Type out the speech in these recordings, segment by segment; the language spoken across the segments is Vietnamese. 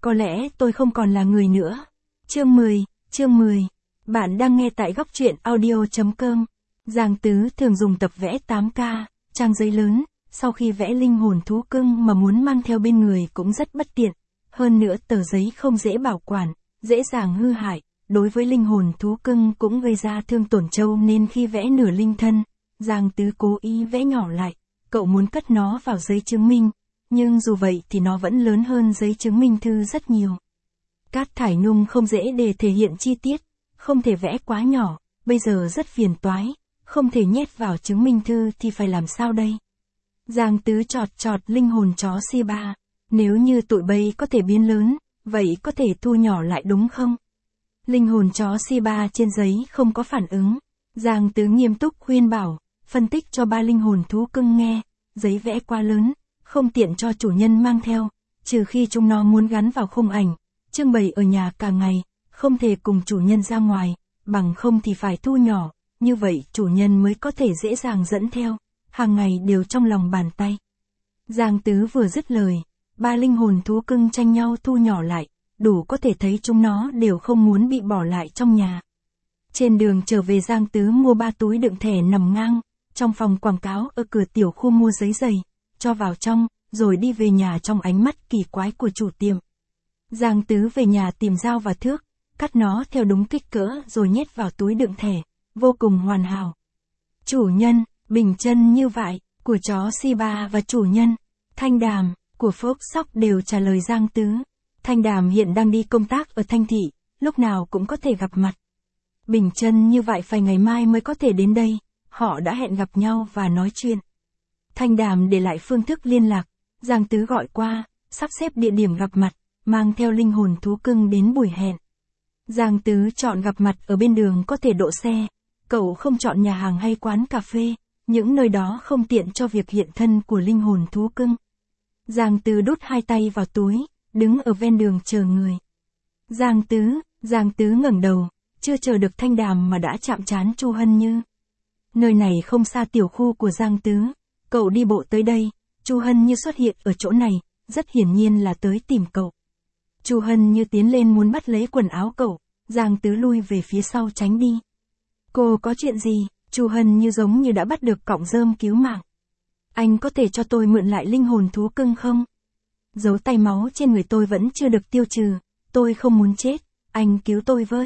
Có lẽ tôi không còn là người nữa. Chương 10. Bạn đang nghe tại góc truyện audio.com. Giang Tứ thường dùng tập vẽ 8K, trang giấy lớn, sau khi vẽ linh hồn thú cưng mà muốn mang theo bên người cũng rất bất tiện. Hơn nữa tờ giấy không dễ bảo quản, dễ dàng hư hại, đối với linh hồn thú cưng cũng gây ra thương tổn trâu nên khi vẽ nửa linh thân, Giang Tứ cố ý vẽ nhỏ lại, cậu muốn cất nó vào giấy chứng minh, nhưng dù vậy thì nó vẫn lớn hơn giấy chứng minh thư rất nhiều. Cát thải nung không dễ để thể hiện chi tiết, không thể vẽ quá nhỏ, bây giờ rất phiền toái, không thể nhét vào chứng minh thư thì phải làm sao đây? Giang Tứ chọt linh hồn chó Shiba, nếu như tụi bay có thể biến lớn, vậy có thể thu nhỏ lại đúng không? Linh hồn chó Shiba trên giấy không có phản ứng, Giang Tứ nghiêm túc khuyên bảo, phân tích cho ba linh hồn thú cưng nghe, giấy vẽ quá lớn, không tiện cho chủ nhân mang theo, trừ khi chúng nó muốn gắn vào khung ảnh, trưng bày ở nhà cả ngày, không thể cùng chủ nhân ra ngoài, bằng không thì phải thu nhỏ, như vậy chủ nhân mới có thể dễ dàng dẫn theo, hàng ngày đều trong lòng bàn tay. Giang Tứ vừa dứt lời, ba linh hồn thú cưng tranh nhau thu nhỏ lại, đủ có thể thấy chúng nó đều không muốn bị bỏ lại trong nhà. Trên đường trở về Giang Tứ mua 3 túi đựng thẻ nằm ngang, trong phòng quảng cáo ở cửa tiểu khu mua giấy giày, cho vào trong, rồi đi về nhà trong ánh mắt kỳ quái của chủ tiệm. Giang Tứ về nhà tìm dao và thước, cắt nó theo đúng kích cỡ rồi nhét vào túi đựng thẻ, vô cùng hoàn hảo. Chủ nhân, bình chân như vậy, của chó Shiba và chủ nhân, Thanh Đàm, của Phốc Sóc đều trả lời Giang Tứ. Thanh Đàm hiện đang đi công tác ở Thanh Thị, lúc nào cũng có thể gặp mặt. Bình chân như vậy phải ngày mai mới có thể đến đây, họ đã hẹn gặp nhau và nói chuyện. Thanh Đàm để lại phương thức liên lạc, Giang Tứ gọi qua, sắp xếp địa điểm gặp mặt, mang theo linh hồn thú cưng đến buổi hẹn. Giang Tứ chọn gặp mặt ở bên đường có thể đỗ xe, cậu không chọn nhà hàng hay quán cà phê, những nơi đó không tiện cho việc hiện thân của linh hồn thú cưng. Giang Tứ đút 2 tay vào túi, đứng ở ven đường chờ người. Giang Tứ ngẩng đầu, chưa chờ được Thanh Đàm mà đã chạm trán Chu Hân Như. Nơi này không xa tiểu khu của Giang Tứ, cậu đi bộ tới đây, Chu Hân Như xuất hiện ở chỗ này, rất hiển nhiên là tới tìm cậu. Chu Hân Như tiến lên muốn bắt lấy quần áo cậu, Giang Tứ lui về phía sau tránh đi. Cô có chuyện gì? Chu Hân Như giống như đã bắt được cọng rơm cứu mạng. Anh có thể cho tôi mượn lại linh hồn thú cưng không? Dấu tay máu trên người tôi vẫn chưa được tiêu trừ, tôi không muốn chết, anh cứu tôi với.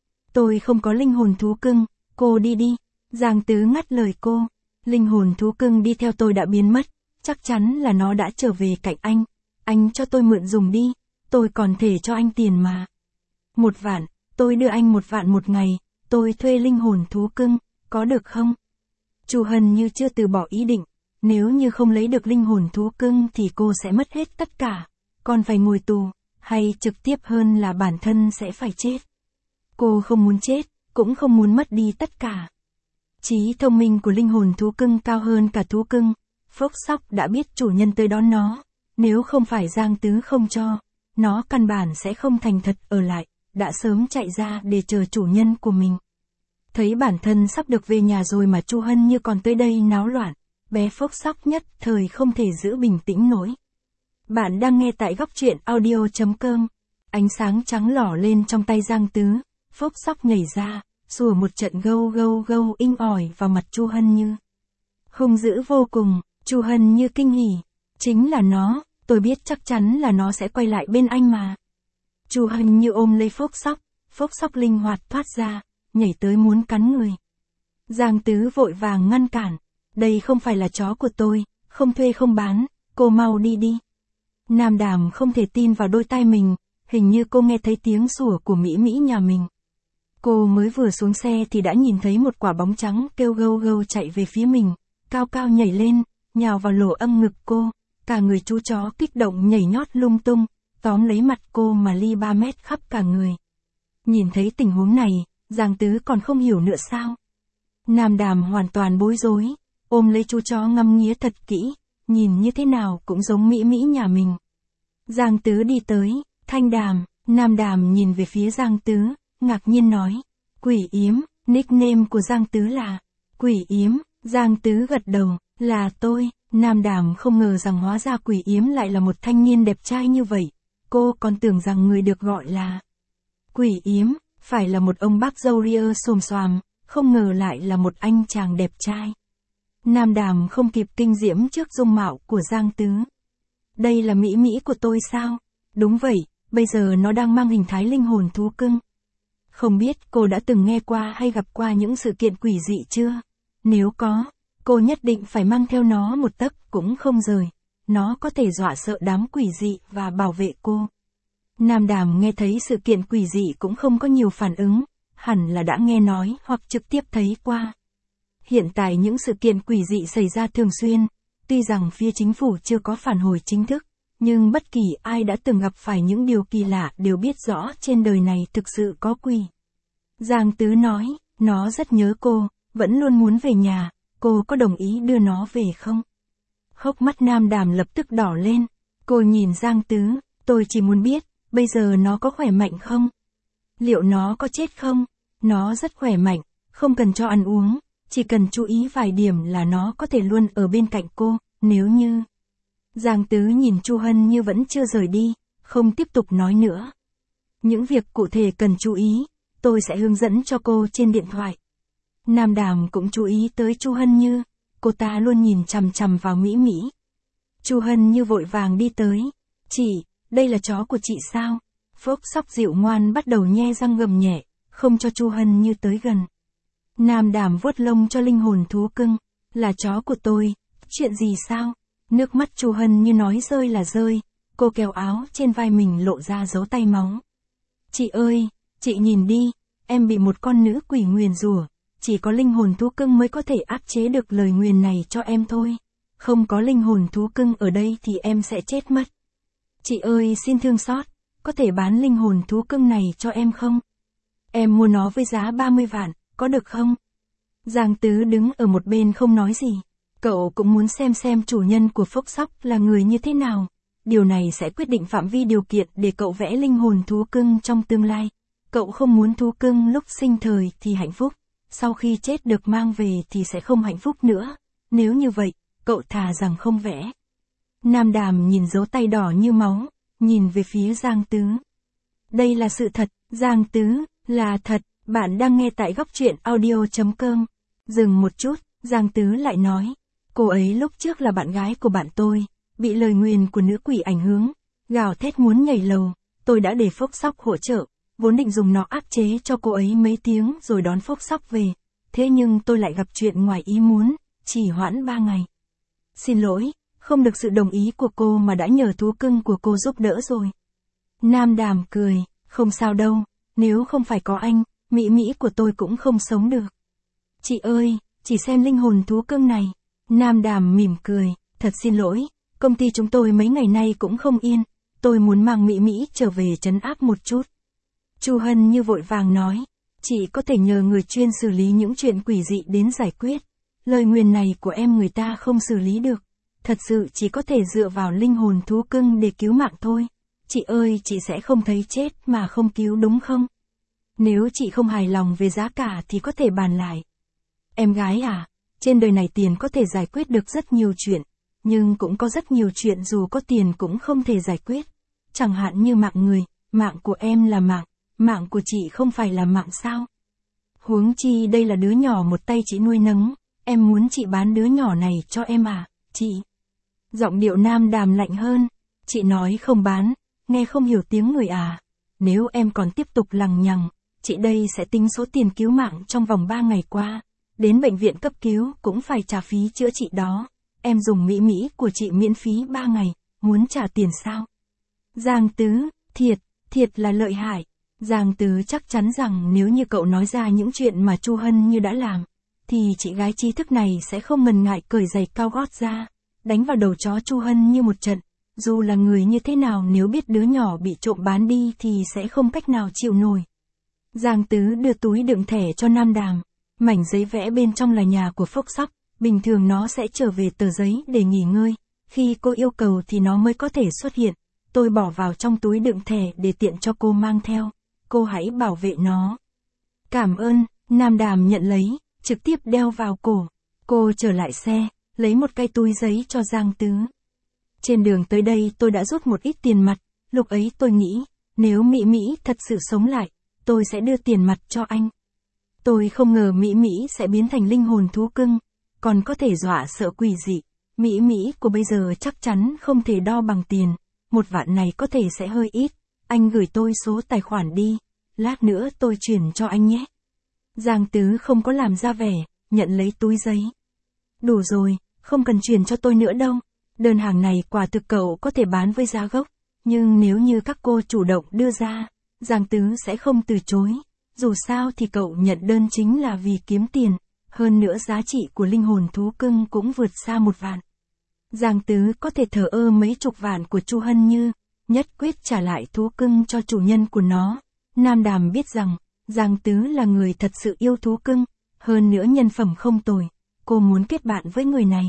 Tôi không có linh hồn thú cưng, cô đi đi. Giang Tứ ngắt lời cô, linh hồn thú cưng đi theo tôi đã biến mất, chắc chắn là nó đã trở về cạnh anh cho tôi mượn dùng đi, tôi còn thể cho anh tiền mà. 1 vạn, tôi đưa anh 1 vạn một ngày, tôi thuê linh hồn thú cưng, có được không? Chu Hân Như chưa từ bỏ ý định, nếu như không lấy được linh hồn thú cưng thì cô sẽ mất hết tất cả, còn phải ngồi tù, hay trực tiếp hơn là bản thân sẽ phải chết. Cô không muốn chết, cũng không muốn mất đi tất cả. Trí thông minh của linh hồn thú cưng cao hơn cả thú cưng, Phốc Sóc đã biết chủ nhân tới đón nó, nếu không phải Giang Tứ không cho, nó căn bản sẽ không thành thật ở lại, đã sớm chạy ra để chờ chủ nhân của mình. Thấy bản thân sắp được về nhà rồi mà Chu Hân Như còn tới đây náo loạn, bé Phốc Sóc nhất thời không thể giữ bình tĩnh nổi. Bạn đang nghe tại góc truyện audio.com. Ánh sáng trắng lỏ lên trong tay Giang Tứ, Phốc Sóc nhảy ra, sủa một trận gâu inh ỏi vào mặt Chu Hân Như. Hung dữ vô cùng, Chu Hân Như kinh hỉ, chính là nó, tôi biết chắc chắn là nó sẽ quay lại bên anh mà. Chu Hân Như ôm lấy Phốc Sóc linh hoạt thoát ra, nhảy tới muốn cắn người. Giang Tứ vội vàng ngăn cản, đây không phải là chó của tôi, không thuê không bán, cô mau đi đi. Nam Đàm không thể tin vào đôi tai mình, hình như cô nghe thấy tiếng sủa của Mỹ Mỹ nhà mình. Cô mới vừa xuống xe thì đã nhìn thấy một quả bóng trắng kêu gâu chạy về phía mình, cao cao nhảy lên, nhào vào lỗ âm ngực cô, cả người chú chó kích động nhảy nhót lung tung, tóm lấy mặt cô mà li 3 mét khắp cả người. Nhìn thấy tình huống này, Giang Tứ còn không hiểu nữa sao? Nam Đàm hoàn toàn bối rối, ôm lấy chú chó ngắm nghía thật kỹ, nhìn như thế nào cũng giống Mỹ Mỹ nhà mình. Giang Tứ đi tới, Thanh Đàm, Nam Đàm nhìn về phía Giang Tứ, ngạc nhiên nói, Quỷ Yếm, nickname của Giang Tứ là Quỷ Yếm. Giang Tứ gật đầu, là tôi. Nam Đàm không ngờ rằng hóa ra Quỷ Yếm lại là một thanh niên đẹp trai như vậy, cô còn tưởng rằng người được gọi là Quỷ Yếm, phải là một ông bác râu ria xồm xoàm, không ngờ lại là một anh chàng đẹp trai. Nam Đàm không kịp kinh diễm trước dung mạo của Giang Tứ. Đây là mỹ mỹ của tôi sao? Đúng vậy, bây giờ nó đang mang hình thái linh hồn thú cưng. Không biết cô đã từng nghe qua hay gặp qua những sự kiện quỷ dị chưa? Nếu có, cô nhất định phải mang theo nó một tấc cũng không rời. Nó có thể dọa sợ đám quỷ dị và bảo vệ cô. Nam Đàm nghe thấy sự kiện quỷ dị cũng không có nhiều phản ứng, hẳn là đã nghe nói hoặc trực tiếp thấy qua. Hiện tại những sự kiện quỷ dị xảy ra thường xuyên, tuy rằng phía chính phủ chưa có phản hồi chính thức, nhưng bất kỳ ai đã từng gặp phải những điều kỳ lạ đều biết rõ trên đời này thực sự có quỷ. Giang Tứ nói, nó rất nhớ cô, vẫn luôn muốn về nhà, cô có đồng ý đưa nó về không? Hốc mắt Nam Đàm lập tức đỏ lên, cô nhìn Giang Tứ, tôi chỉ muốn biết, bây giờ nó có khỏe mạnh không? Liệu nó có chết không? Nó rất khỏe mạnh, không cần cho ăn uống, chỉ cần chú ý vài điểm là nó có thể luôn ở bên cạnh cô, nếu như... Giang Tứ nhìn Chu Hân Như vẫn chưa rời đi, không tiếp tục nói nữa. Những việc cụ thể cần chú ý, tôi sẽ hướng dẫn cho cô trên điện thoại. Nam Đàm cũng chú ý tới Chu Hân Như, cô ta luôn nhìn chằm chằm vào Mỹ Mỹ. Chu Hân Như vội vàng đi tới. Chị, đây là chó của chị sao? Phốc Sóc dịu ngoan bắt đầu nhe răng gầm nhẹ, không cho Chu Hân Như tới gần. Nam Đàm vuốt lông cho linh hồn thú cưng, là chó của tôi, chuyện gì sao? Nước mắt Chu Hân Như nói rơi là rơi, cô kéo áo trên vai mình lộ ra dấu tay máu. Chị ơi, chị nhìn đi, em bị một con nữ quỷ nguyền rủa, chỉ có linh hồn thú cưng mới có thể áp chế được lời nguyền này cho em thôi. Không có linh hồn thú cưng ở đây thì em sẽ chết mất. Chị ơi xin thương xót, có thể bán linh hồn thú cưng này cho em không? Em mua nó với giá 30 vạn, có được không? Giang Tứ đứng ở một bên không nói gì. Cậu cũng muốn xem chủ nhân của Phốc Sóc là người như thế nào. Điều này sẽ quyết định phạm vi điều kiện để cậu vẽ linh hồn thú cưng trong tương lai. Cậu không muốn thú cưng lúc sinh thời thì hạnh phúc, sau khi chết được mang về thì sẽ không hạnh phúc nữa. Nếu như vậy, cậu thà rằng không vẽ. Nam Đàm nhìn dấu tay đỏ như máu, nhìn về phía Giang Tứ. Đây là sự thật, Giang Tứ, là thật, bạn đang nghe tại góc truyện audio.com. Dừng một chút, Giang Tứ lại nói. Cô ấy lúc trước là bạn gái của bạn tôi, bị lời nguyền của nữ quỷ ảnh hưởng, gào thét muốn nhảy lầu, tôi đã để Phốc Sóc hỗ trợ, vốn định dùng nó áp chế cho cô ấy mấy tiếng rồi đón Phốc Sóc về, thế nhưng tôi lại gặp chuyện ngoài ý muốn, chỉ hoãn 3 ngày. Xin lỗi, không được sự đồng ý của cô mà đã nhờ thú cưng của cô giúp đỡ rồi. Nam Đàm cười, không sao đâu, nếu không phải có anh, Mỹ Mỹ của tôi cũng không sống được. Chị ơi, chỉ xem linh hồn thú cưng này. Nam Đàm mỉm cười, thật xin lỗi, công ty chúng tôi mấy ngày nay cũng không yên, tôi muốn mang Mỹ Mỹ trở về trấn áp một chút. Chu Hân Như vội vàng nói, chị có thể nhờ người chuyên xử lý những chuyện quỷ dị đến giải quyết. Lời nguyền này của em người ta không xử lý được, thật sự chỉ có thể dựa vào linh hồn thú cưng để cứu mạng thôi. Chị ơi, chị sẽ không thấy chết mà không cứu đúng không? Nếu chị không hài lòng về giá cả thì có thể bàn lại. Em gái à, trên đời này tiền có thể giải quyết được rất nhiều chuyện, nhưng cũng có rất nhiều chuyện dù có tiền cũng không thể giải quyết. Chẳng hạn như mạng người, mạng của em là mạng của chị không phải là mạng sao? Huống chi đây là đứa nhỏ một tay chị nuôi nấng, em muốn chị bán đứa nhỏ này cho em à, chị? Giọng điệu Nam Đàm lạnh hơn, chị nói không bán, nghe không hiểu tiếng người à? Nếu em còn tiếp tục lằng nhằng, chị đây sẽ tính số tiền cứu mạng trong vòng 3 ngày qua. Đến bệnh viện cấp cứu cũng phải trả phí chữa trị đó. Em dùng Mỹ Mỹ của chị miễn phí 3 ngày, muốn trả tiền sao? Giang Tứ, thiệt là lợi hại. Giang Tứ chắc chắn rằng nếu như cậu nói ra những chuyện mà Chu Hân Như đã làm, thì chị gái trí thức này sẽ không ngần ngại cởi giày cao gót ra, đánh vào đầu chó Chu Hân Như một trận. Dù là người như thế nào nếu biết đứa nhỏ bị trộm bán đi thì sẽ không cách nào chịu nổi. Giang Tứ đưa túi đựng thẻ cho Nam Đàm. Mảnh giấy vẽ bên trong là nhà của Phốc Sóc, bình thường nó sẽ trở về tờ giấy để nghỉ ngơi, khi cô yêu cầu thì nó mới có thể xuất hiện. Tôi bỏ vào trong túi đựng thẻ để tiện cho cô mang theo, cô hãy bảo vệ nó. Cảm ơn, Nam Đàm nhận lấy, trực tiếp đeo vào cổ. Cô trở lại xe, lấy một cái túi giấy cho Giang Tứ. Trên đường tới đây tôi đã rút một ít tiền mặt, Lúc ấy tôi nghĩ, nếu Mỹ Mỹ thật sự sống lại, tôi sẽ đưa tiền mặt cho anh. Tôi không ngờ Mỹ Mỹ sẽ biến thành linh hồn thú cưng, còn có thể dọa sợ quỷ dị. Mỹ Mỹ của bây giờ chắc chắn không thể đo bằng tiền, 1 vạn này có thể sẽ hơi ít, anh gửi tôi số tài khoản đi, lát nữa tôi chuyển cho anh nhé. Giang Tứ không có làm ra vẻ, nhận lấy túi giấy. Đủ rồi, không cần chuyển cho tôi nữa đâu, đơn hàng này quả thực cậu có thể bán với giá gốc, nhưng nếu như các cô chủ động đưa ra, Giang Tứ sẽ không từ chối, dù sao thì cậu nhận đơn chính là vì kiếm tiền, hơn nữa giá trị của linh hồn thú cưng cũng vượt xa 1 vạn. Giang Tứ có thể thờ ơ mấy chục vạn của Chu Hân Như, nhất quyết trả lại thú cưng cho chủ nhân của nó. Nam Đàm biết rằng, Giang Tứ là người thật sự yêu thú cưng, hơn nữa nhân phẩm không tồi, cô muốn kết bạn với người này.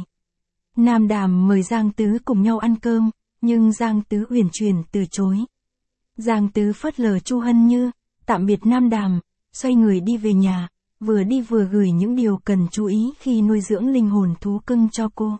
Nam Đàm mời Giang Tứ cùng nhau ăn cơm, nhưng Giang Tứ uyển chuyển từ chối. Giang Tứ phớt lờ Chu Hân Như, tạm biệt Nam Đàm, xoay người đi về nhà, vừa đi vừa gửi những điều cần chú ý khi nuôi dưỡng linh hồn thú cưng cho cô.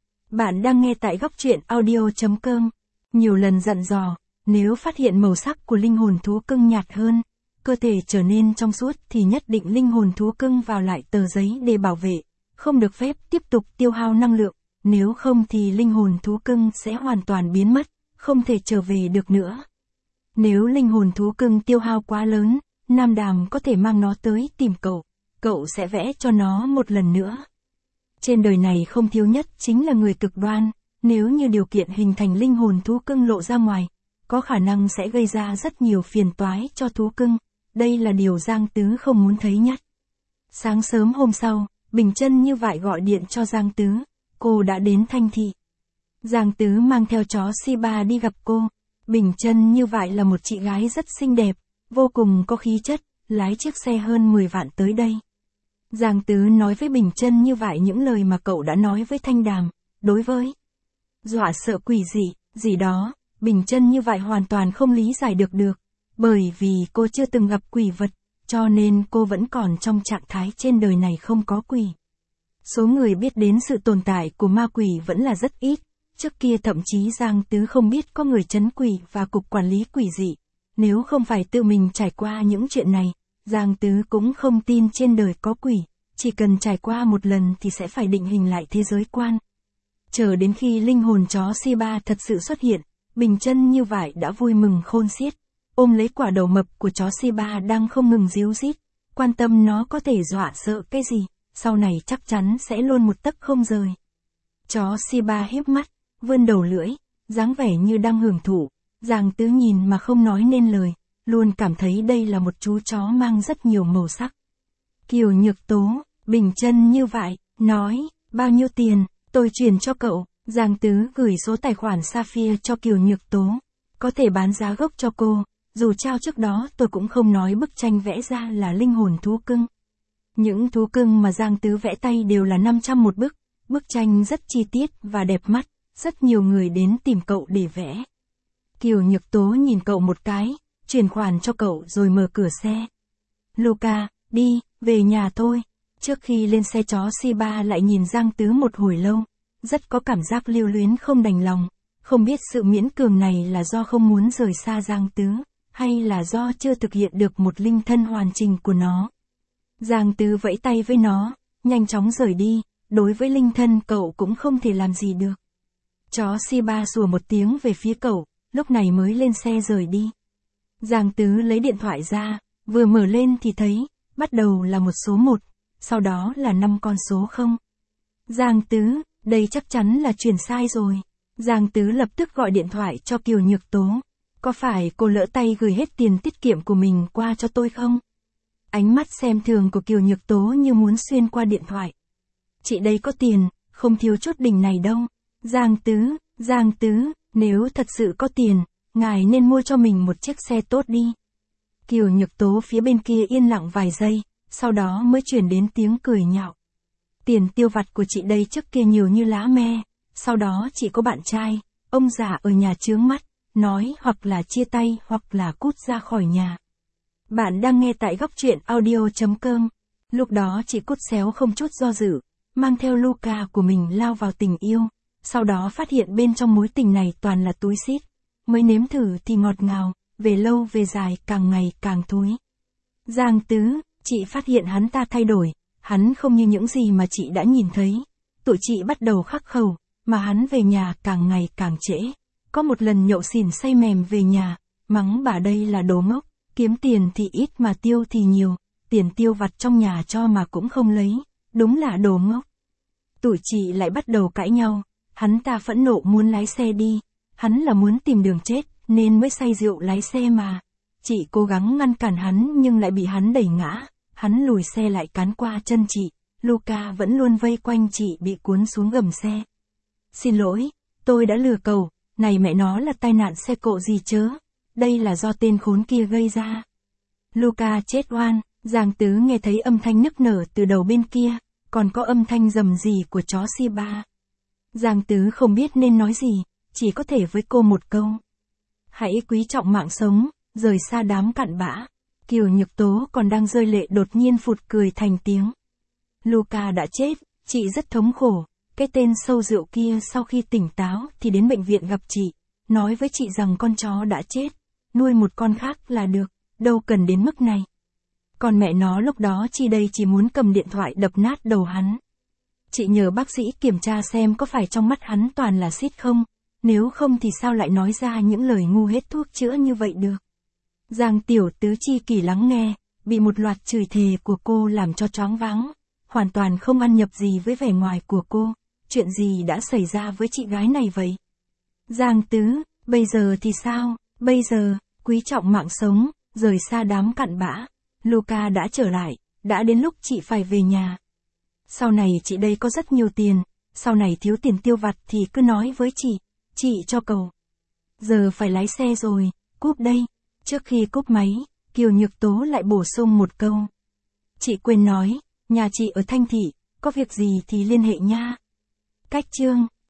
Bạn đang nghe tại góc truyện audio.com. Nhiều lần dặn dò, nếu phát hiện màu sắc của linh hồn thú cưng nhạt hơn, cơ thể trở nên trong suốt thì nhất định linh hồn thú cưng vào lại tờ giấy để bảo vệ, không được phép tiếp tục tiêu hao năng lượng, nếu không thì linh hồn thú cưng sẽ hoàn toàn biến mất, không thể trở về được nữa. Nếu linh hồn thú cưng tiêu hao quá lớn, Nam Đàm có thể mang nó tới tìm cậu sẽ vẽ cho nó một lần nữa. Trên đời này không thiếu nhất chính là người cực đoan, nếu như điều kiện hình thành linh hồn thú cưng lộ ra ngoài, có khả năng sẽ gây ra rất nhiều phiền toái cho thú cưng, đây là điều Giang Tứ không muốn thấy nhất. Sáng sớm hôm sau, Bình Chân Như Vại gọi điện cho Giang Tứ, cô đã đến Thanh Thị. Giang Tứ mang theo chó Shiba đi gặp cô, Bình Chân Như Vại là một chị gái rất xinh đẹp, vô cùng có khí chất, lái chiếc xe hơn 10 vạn tới đây. Giang Tứ nói với Bình Chân Như Vại những lời mà cậu đã nói với Thanh Đàm, đối với dọa sợ quỷ dị, gì đó, Bình Chân Như Vại hoàn toàn không lý giải được, bởi vì cô chưa từng gặp quỷ vật, cho nên cô vẫn còn trong trạng thái trên đời này không có quỷ. Số người biết đến sự tồn tại của ma quỷ vẫn là rất ít, trước kia thậm chí Giang Tứ không biết có người trấn quỷ và cục quản lý quỷ dị. Nếu không phải tự mình trải qua những chuyện này, Giang Tứ cũng không tin trên đời có quỷ, chỉ cần trải qua một lần thì sẽ phải định hình lại thế giới quan. Chờ đến khi linh hồn chó Shiba thật sự xuất hiện, Bình Chân Như Vại đã vui mừng khôn xiết, ôm lấy quả đầu mập của chó Shiba đang không ngừng ríu rít, quan tâm nó có thể dọa sợ cái gì, sau này chắc chắn sẽ luôn một tấc không rời. Chó Shiba híp mắt, vươn đầu lưỡi, dáng vẻ như đang hưởng thụ, Giang Tứ nhìn mà không nói nên lời, luôn cảm thấy đây là một chú chó mang rất nhiều màu sắc. Kiều Nhược Tố, Bình Chân Như Vại, nói, bao nhiêu tiền, tôi chuyển cho cậu. Giang Tứ gửi số tài khoản Sapphire cho Kiều Nhược Tố, có thể bán giá gốc cho cô, dù trao trước đó tôi cũng không nói bức tranh vẽ ra là linh hồn thú cưng. Những thú cưng mà Giang Tứ vẽ tay đều là 500 một bức, bức tranh rất chi tiết và đẹp mắt, rất nhiều người đến tìm cậu để vẽ. Kiều Nhược Tố nhìn cậu một cái, chuyển khoản cho cậu rồi mở cửa xe. Luca, đi, về nhà thôi. Trước khi lên xe chó Shiba lại nhìn Giang Tứ một hồi lâu, rất có cảm giác lưu luyến không đành lòng, không biết sự miễn cường này là do không muốn rời xa Giang Tứ, hay là do chưa thực hiện được một linh thân hoàn chỉnh của nó. Giang Tứ vẫy tay với nó, nhanh chóng rời đi, đối với linh thân cậu cũng không thể làm gì được. Chó Shiba sủa một tiếng về phía cậu, lúc này mới lên xe rời đi. Giang Tứ lấy điện thoại ra, vừa mở lên thì thấy, bắt đầu là một số 1, sau đó là 5 con số 0. Giang Tứ, đây chắc chắn là chuyển sai rồi. Giang Tứ lập tức gọi điện thoại cho Kiều Nhược Tố. Có phải cô lỡ tay gửi hết tiền tiết kiệm của mình qua cho tôi không? Ánh mắt xem thường của Kiều Nhược Tố như muốn xuyên qua điện thoại. Chị đây có tiền, không thiếu chút đỉnh này đâu. Giang Tứ, nếu thật sự có tiền, ngài nên mua cho mình một chiếc xe tốt đi. Kiều Nhược Tố phía bên kia yên lặng vài giây, sau đó mới chuyển đến tiếng cười nhạo. Tiền tiêu vặt của chị đây trước kia nhiều như lá me, sau đó chị có bạn trai, ông già ở nhà chướng mắt, nói hoặc là chia tay hoặc là cút ra khỏi nhà. Bạn đang nghe tại góc truyện audio.com. Lúc đó chị Cút Xéo không chút do dự, mang theo Luca của mình lao vào tình yêu, sau đó phát hiện bên trong mối tình này toàn là túi xít. mới nếm thử thì ngọt ngào, về lâu về dài càng ngày càng thúi. Giang Tứ, chị phát hiện hắn ta thay đổi, hắn không như những gì mà chị đã nhìn thấy. Tụi chị bắt đầu khắc khẩu, mà hắn về nhà càng ngày càng trễ. Có một lần nhậu xỉn say mềm về nhà, mắng bà đây là đồ ngốc, kiếm tiền thì ít mà tiêu thì nhiều, tiền tiêu vặt trong nhà cho mà cũng không lấy, đúng là đồ ngốc. Tụi chị lại bắt đầu cãi nhau, hắn ta phẫn nộ muốn lái xe đi, hắn là muốn tìm đường chết, nên mới say rượu lái xe mà. Chị cố gắng ngăn cản hắn nhưng lại bị hắn đẩy ngã, hắn lùi xe lại cán qua chân chị, Luca vẫn luôn vây quanh chị bị cuốn xuống gầm xe. Xin lỗi, tôi đã lừa cậu, này mẹ nó là tai nạn xe cộ gì chớ, đây là do tên khốn kia gây ra. Luca chết oan, Giang Tứ nghe thấy âm thanh nức nở từ đầu bên kia, còn có âm thanh rầm rì của chó Shiba. Giang Tứ không biết nên nói gì, chỉ có thể với cô một câu. Hãy quý trọng mạng sống, rời xa đám cặn bã. Kiều Nhược Tố còn đang rơi lệ đột nhiên phụt cười thành tiếng. Luca đã chết, chị rất thống khổ. Cái tên sâu rượu kia sau khi tỉnh táo thì đến bệnh viện gặp chị, nói với chị rằng con chó đã chết, nuôi một con khác là được, đâu cần đến mức này. Còn mẹ nó lúc đó chị đây chỉ muốn cầm điện thoại đập nát đầu hắn. Chị nhờ bác sĩ kiểm tra xem có phải trong mắt hắn toàn là xít không, nếu không thì sao lại nói ra những lời ngu hết thuốc chữa như vậy được. Giang Tiểu Tứ chi kỷ lắng nghe, bị một loạt chửi thề của cô làm cho choáng váng, hoàn toàn không ăn nhập gì với vẻ ngoài của cô. Chuyện gì đã xảy ra với chị gái này vậy? Giang Tứ, bây giờ thì sao? Bây giờ, quý trọng mạng sống, rời xa đám cặn bã. Luca đã trở lại, đã đến lúc chị phải về nhà. Sau này chị đây có rất nhiều tiền, sau này thiếu tiền tiêu vặt thì cứ nói với chị cho cậu. Giờ phải lái xe rồi, cúp đây. Trước khi cúp máy, Kiều Nhược Tố lại bổ sung một câu. Chị quên nói, nhà chị ở Thanh Thị, có việc gì thì liên hệ nha. Cách chương